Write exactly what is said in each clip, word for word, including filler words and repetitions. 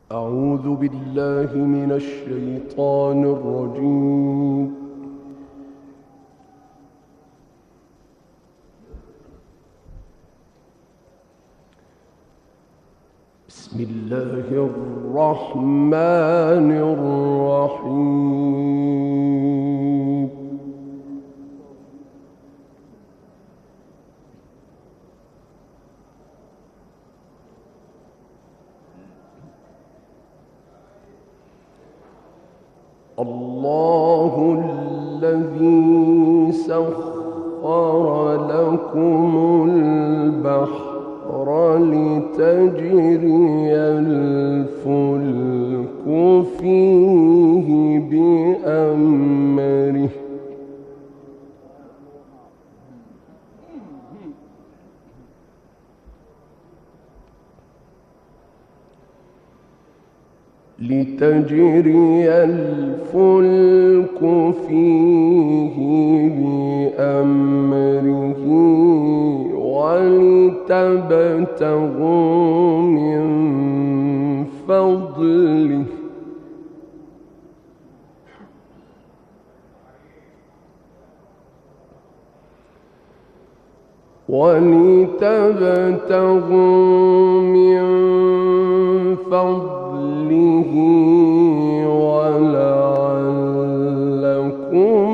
أعوذ بالله من الشيطان الرجيم. بسم الله الرحمن الرحيم. الله الذي سخر لكم البحر لتجري الفلك فيه بأمره لتجري الفلك فيه بأمره ولتبتغوا من فضله ولتبتغوا من فضله ولعلكم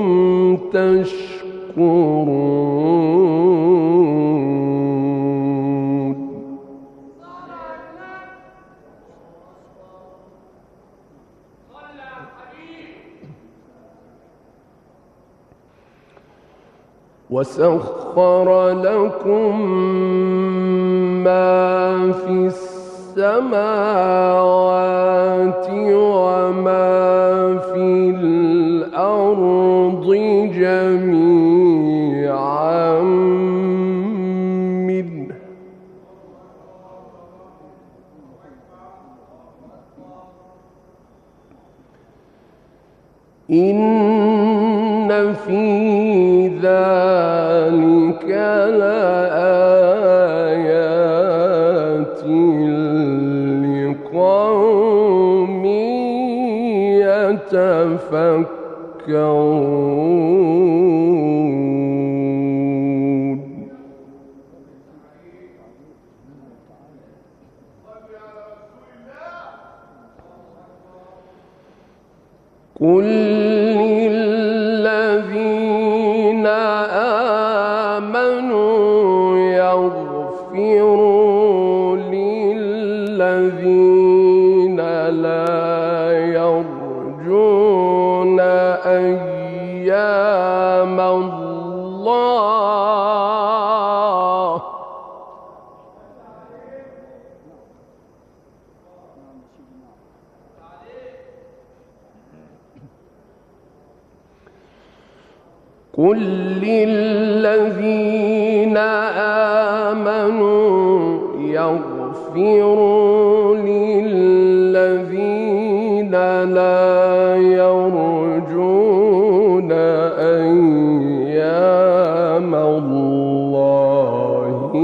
تشكرون. وسخر لكم ما في السماوات وما في الأرض جميعا منه إن في ذلك لآيات لقوم يتفكرون. قل للذين آمنوا يغفروا للذين لا يرجون أيام الله قل للذين آمنوا يغفروا للذين لا يرجون أيام الله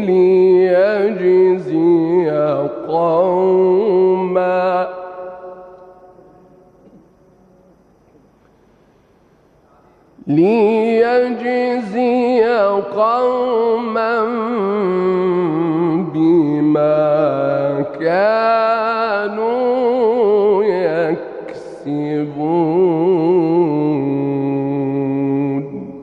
ليجزي قوما ليجزي قوما بما كانوا يكسبون.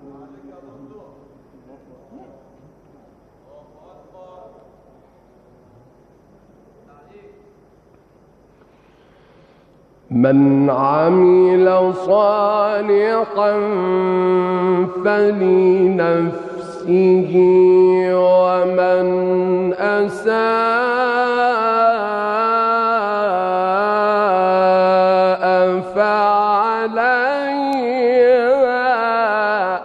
من عمل صالحا فلنفسه ومن أساء فعليها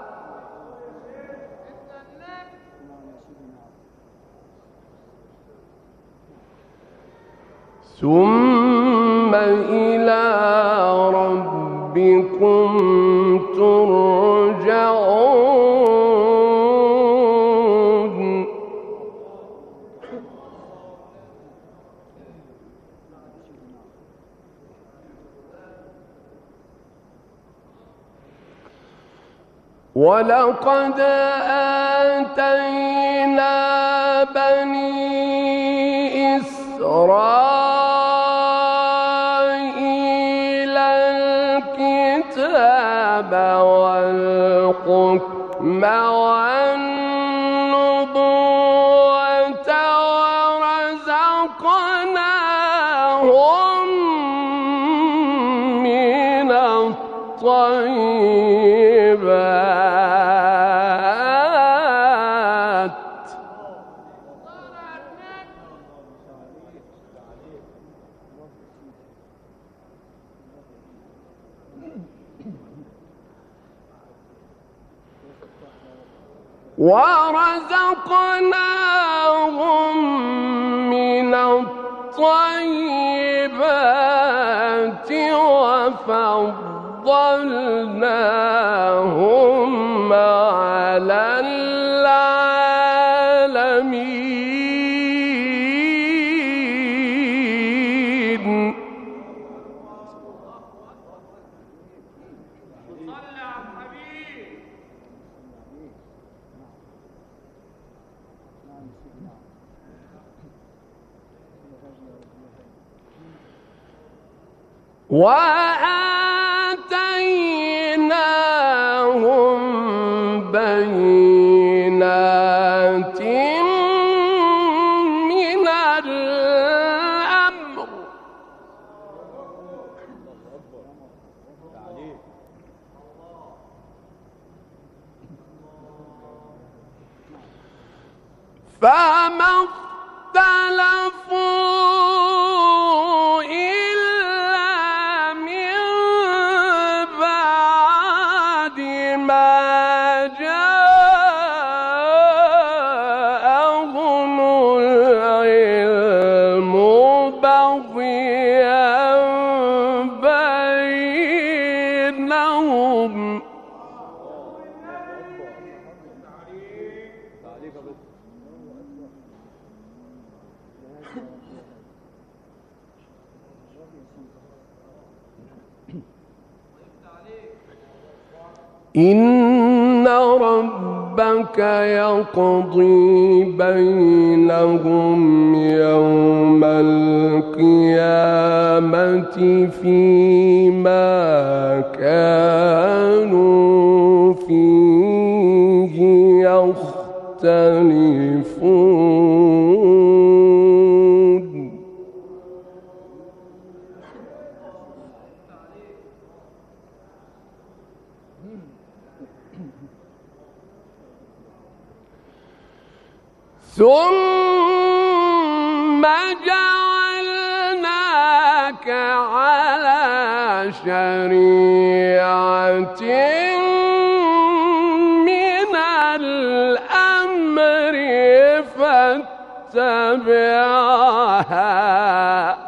ثم إلى ربكم ترجعون. ولقد آتينا بني إسرائيل الكتاب والحكم والنبوة ورزقناهم من الطيبات ورزقناهم من الطيبات وفضلناهم على العالمين. وآتيناهم بينات من الأمر فما اختلفوا إلا من بعد ما جاءهم العلم بغيا بينهم. إن ربك يقضي بينهم يوم القيامة فيما كانوا فيه يختلفون. ثم جعلناك على شريعة من الأمر فاتبعها.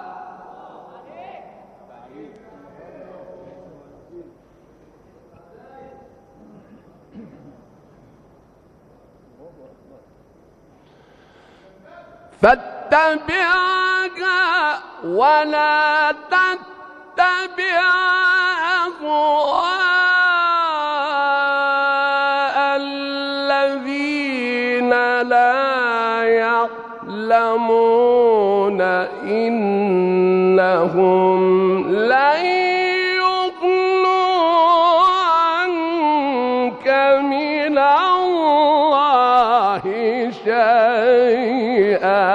فاتبعها ولا تتبع أهواء الذين لا يعلمون إنهم لن يغنوا عنك من الله شيئا.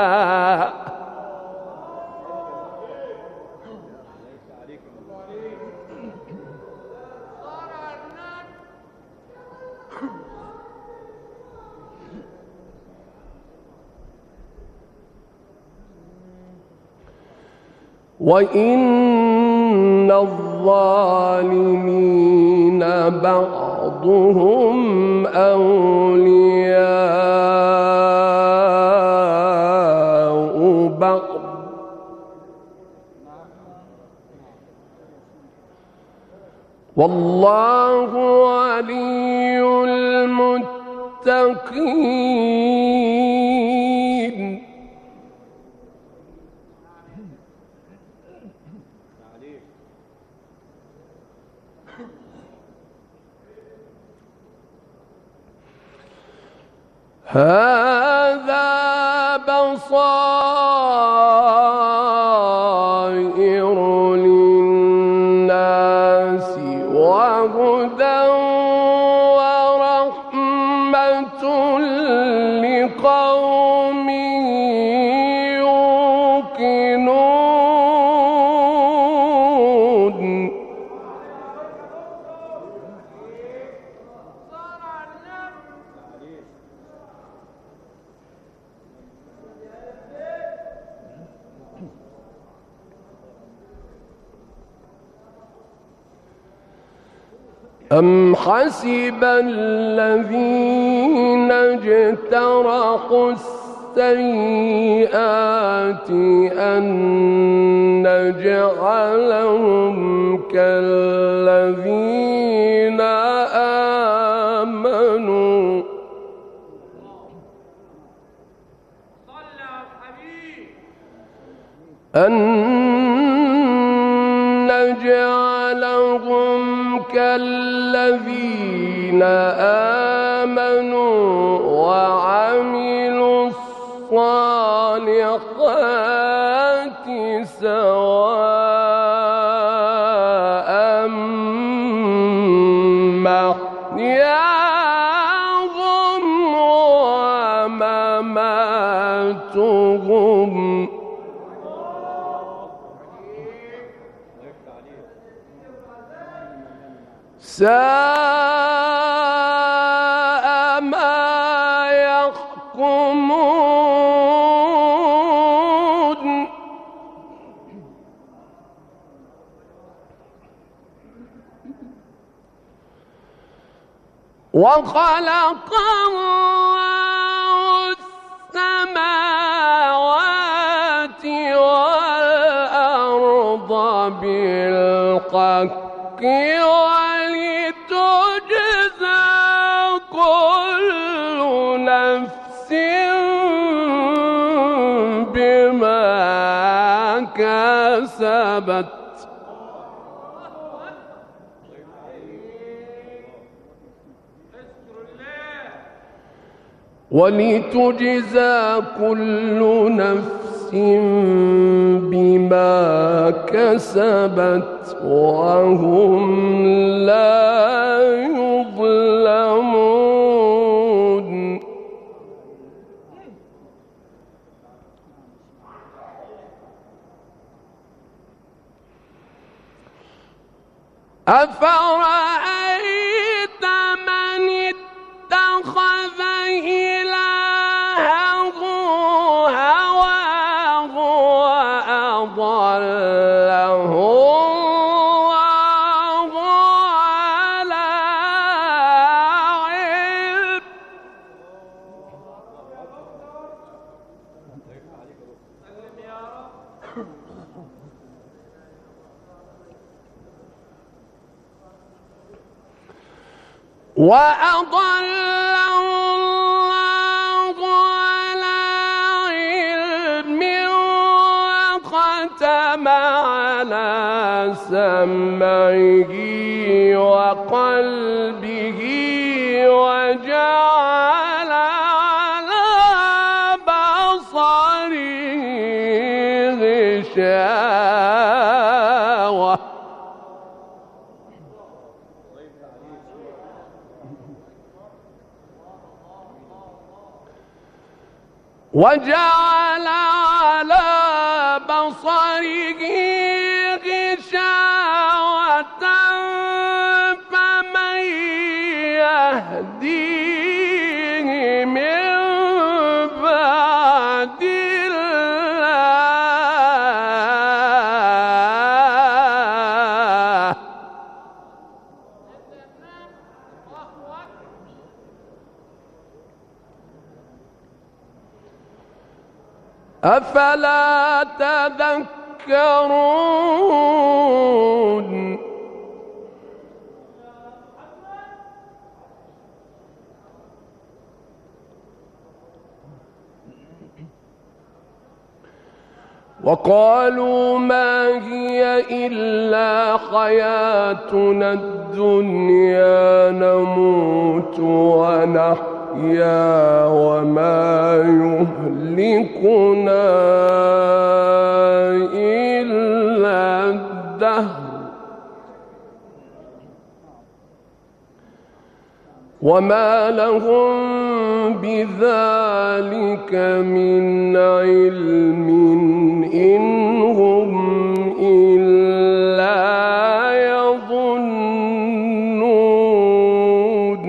وإن الظالمين بعضهم أولياء بعض والله ولي المتقين. هذا بصائر للناس وهدى ورحمة لقوم يوقنون. أم حسب الذين اجترحوا السيئات أن نجعلهم كالذين آمنوا أن نجعلهم كالذين آمنوا وعملوا الصالحات سواء محياهم ومماتهم ساء ما يحكمون. وخلق الله السماوات والأرض بالحق ولتجزى كل نفس بما كسبت ولتجزى كل نفس بما كسبت وهم لا يظلمون. أفرأيت من اتخذ إلهه هواه وأضله الله على علم وأضله الله على علم وختم على سمعه وقلبه وجعل على بصره غشاوة وجعل على بصره غشاوة فمن يهديه من بعد الله أفلا تذكرون. وقالوا ما هي إلا حياتنا الدنيا نموت ونحيا نحيا وما يهلكنا إلا الدهر وما لهم بذلك من علم إن هم إلا يظنون.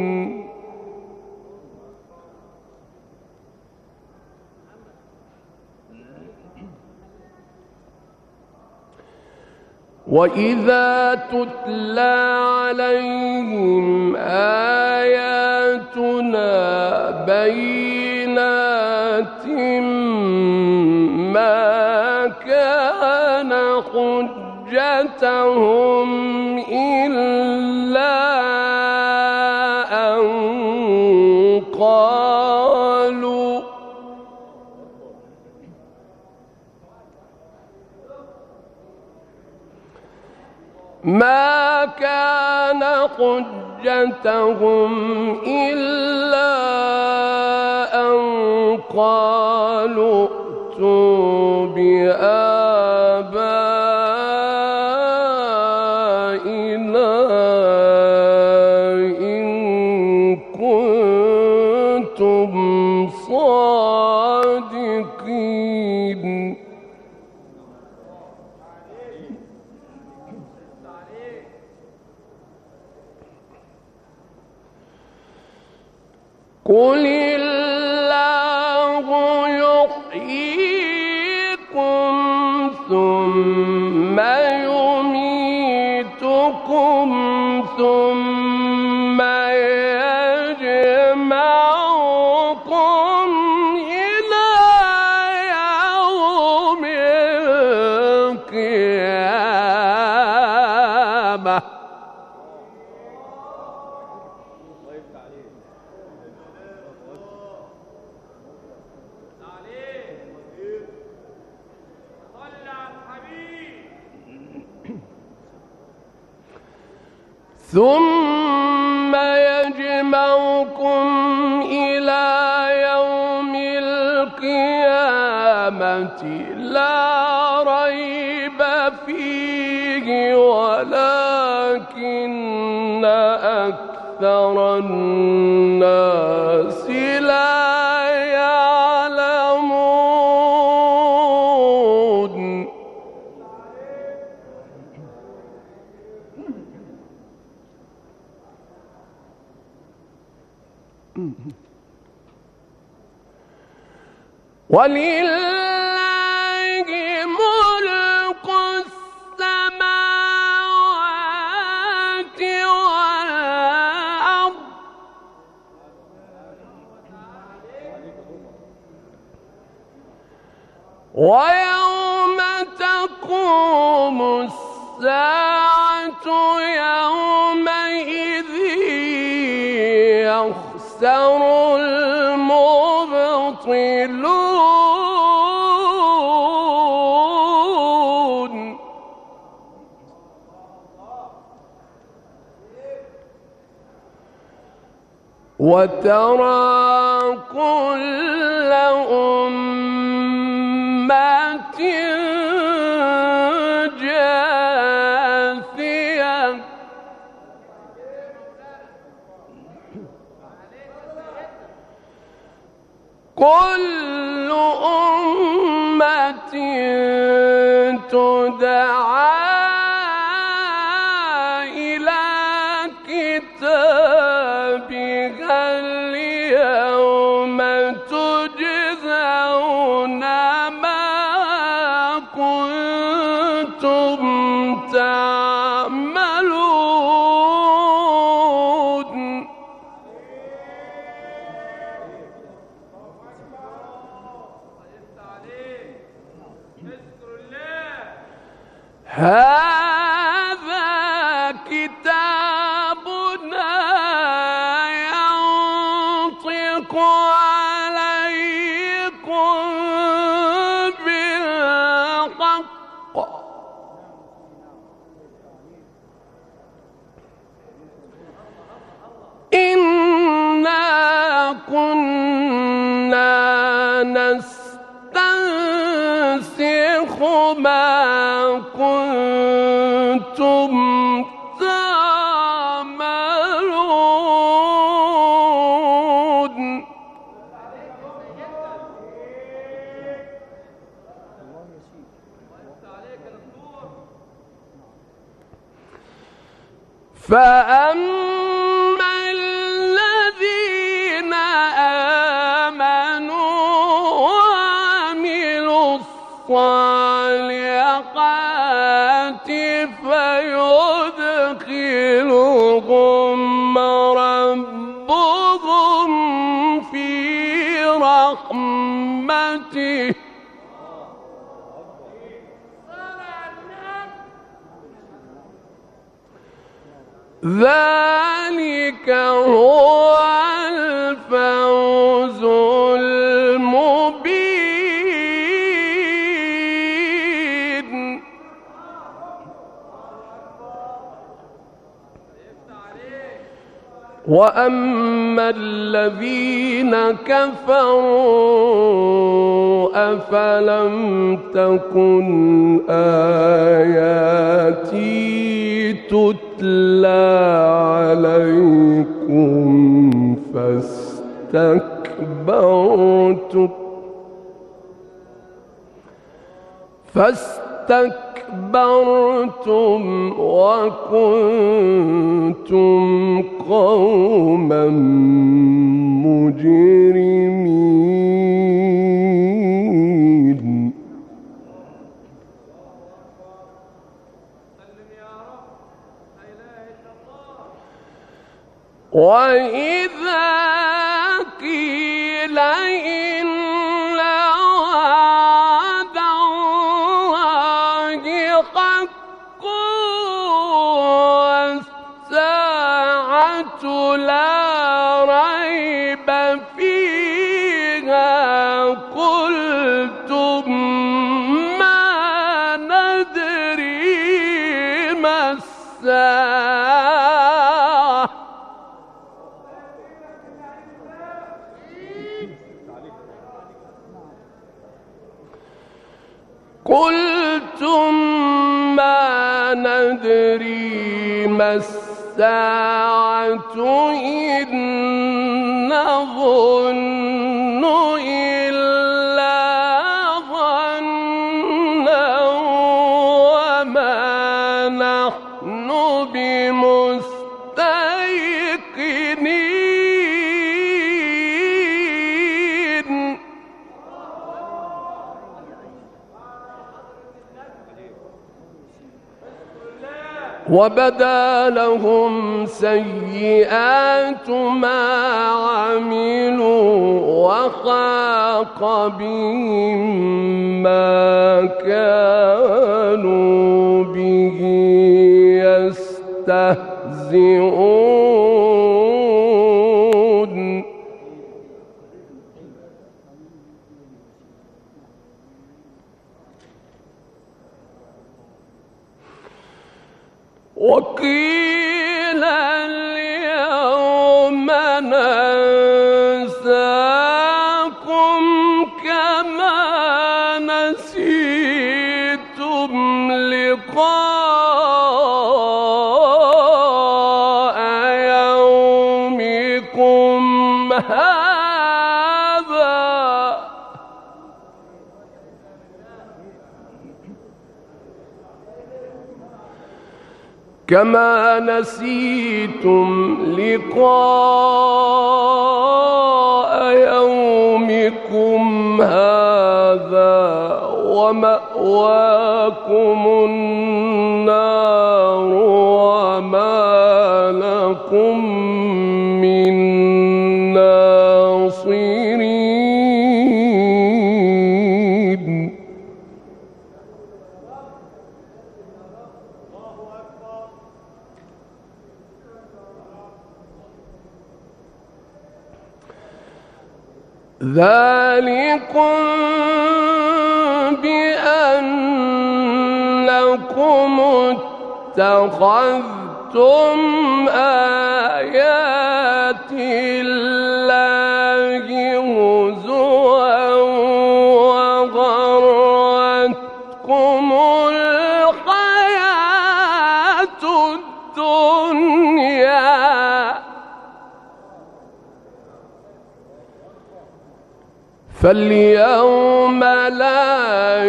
وإذا تتلى عليهم آياتنا بينات ما كان حجتهم إلا أن قالوا ما كان حجتهم إلا أن قالوا ائتوا بآبائنا إن كنتم صادقين. قل الله يحييكم ثم يميتكم ثم يجمعكم إلى يوم القيامة. ثم يجمعكم إلى يوم القيامة لا ريب فيه ولكن أكثر الناس لا يعلمون. ولله ملك السماوات والأرض ويوم تقوم الساعة يومئذ يخسر المبطلون. وترى كل أمة جاثية كل أمة تدعى إلى كتابها اليوم تجزون ما كنتم تعملون. هذا كتابنا ينطق عليكم بالحق إنا كنا ما كنتم تعملون. فأما الذين آمنوا وعملوا الصالحات فيدخلهم ربهم في رحمته ذلك هو الفوز المبين. وأما الذين كفروا أفلم تكن آياتي تتلى عليكم فاستكبرتم فاستكبرتم وكنتم قوما مجرمين. وإذا قيل إن وعد الله حق والساعة لا ريب فيها قلتم ما ندري ما الساعة قلتم ما ندري ما الساعة إن نظن إلا ظنا وما نحن بمستيقنين. وبدا لهم سيئات ما عملوا وحاق بهم ما كانوا به يستهزئون. وقيل اليوم ننساكم كما نسيتم لقاء يومكم هذا كما نسيتم لقاء يومكم هذا ومأواكم النار وما لكم من ناصرين. ذلكم بأنكم اتخذتم آيات الله هزوا وغرتكم تغركم الحياة الدنيا فاليوم لا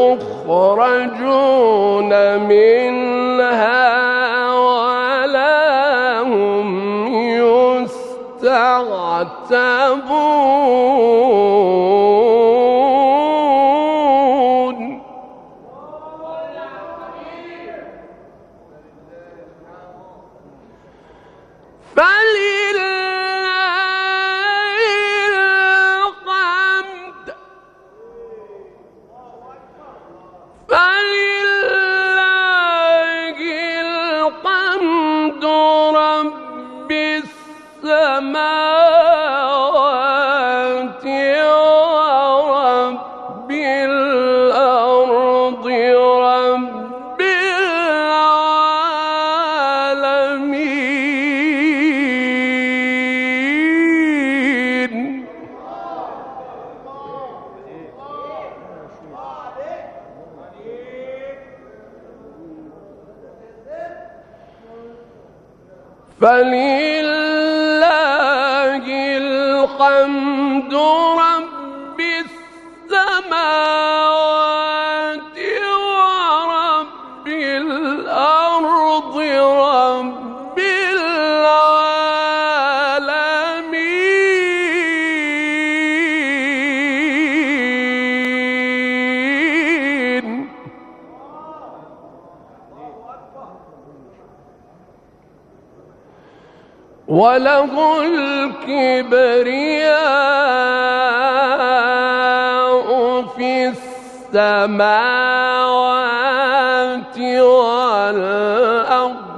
يخرجون منها ولا هم يستعتبون. السماوات ورب الأرض رب العالمين. فلله الحمد رب السماوات ورب الأرض رب العالمين. وله الكبرياء في السماوات والأرض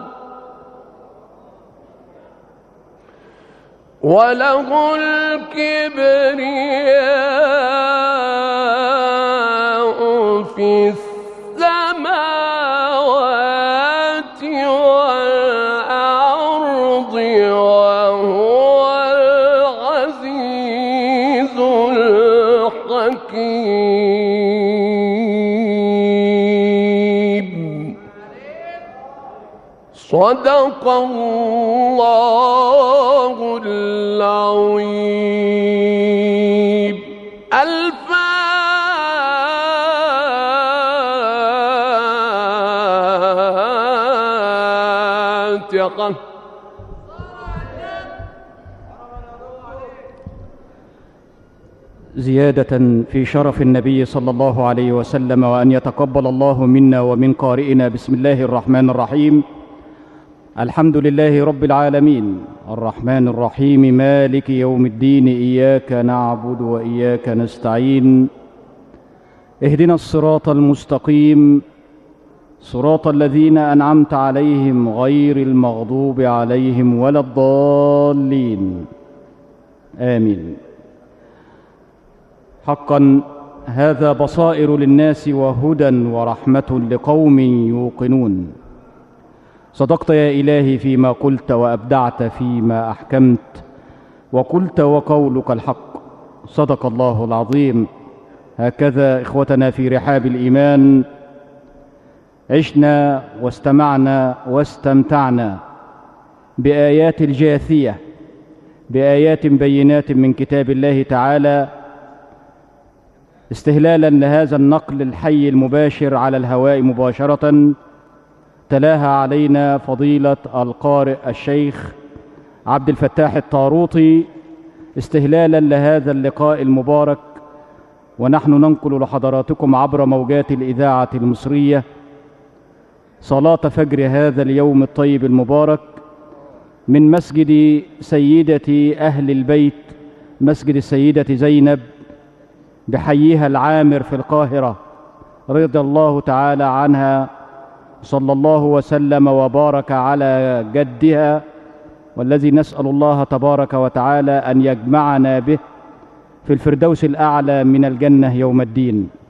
وله الكبرياء في السماوات والأرض وهو العزيز الحكيم. صدق الله العظيم. الفاتحة. زيادة في شرف النبي صلى الله عليه وسلم، وأن يتقبل الله منا ومن قارئنا. بسم الله الرحمن الرحيم. الحمد لله رب العالمين الرحمن الرحيم مالك يوم الدين، إياك نعبد وإياك نستعين، اهدنا الصراط المستقيم صراط الذين أنعمت عليهم غير المغضوب عليهم ولا الضالين، آمين. حقا هذا بصائر للناس وهدى ورحمة لقوم يوقنون. صدقت يا إلهي فيما قلت، وأبدعت فيما أحكمت، وقلت وقولك الحق. صدق الله العظيم. هكذا إخوتنا في رحاب الإيمان عشنا واستمعنا واستمتعنا بآيات الجاثية، بآيات بينات من كتاب الله تعالى، استهلالا لهذا النقل الحي المباشر على الهواء مباشرة. تلاها علينا فضيلة القارئ الشيخ عبد الفتاح الطاروطي استهلالا لهذا اللقاء المبارك، ونحن ننقل لحضراتكم عبر موجات الإذاعة المصرية صلاة فجر هذا اليوم الطيب المبارك من مسجد سيدة أهل البيت، مسجد السيدة زينب بحيها العامر في القاهرة رضي الله تعالى عنها، صلى الله وسلم وبارك على جدها، والذي نسأل الله تبارك وتعالى أن يجمعنا به في الفردوس الأعلى من الجنة يوم الدين.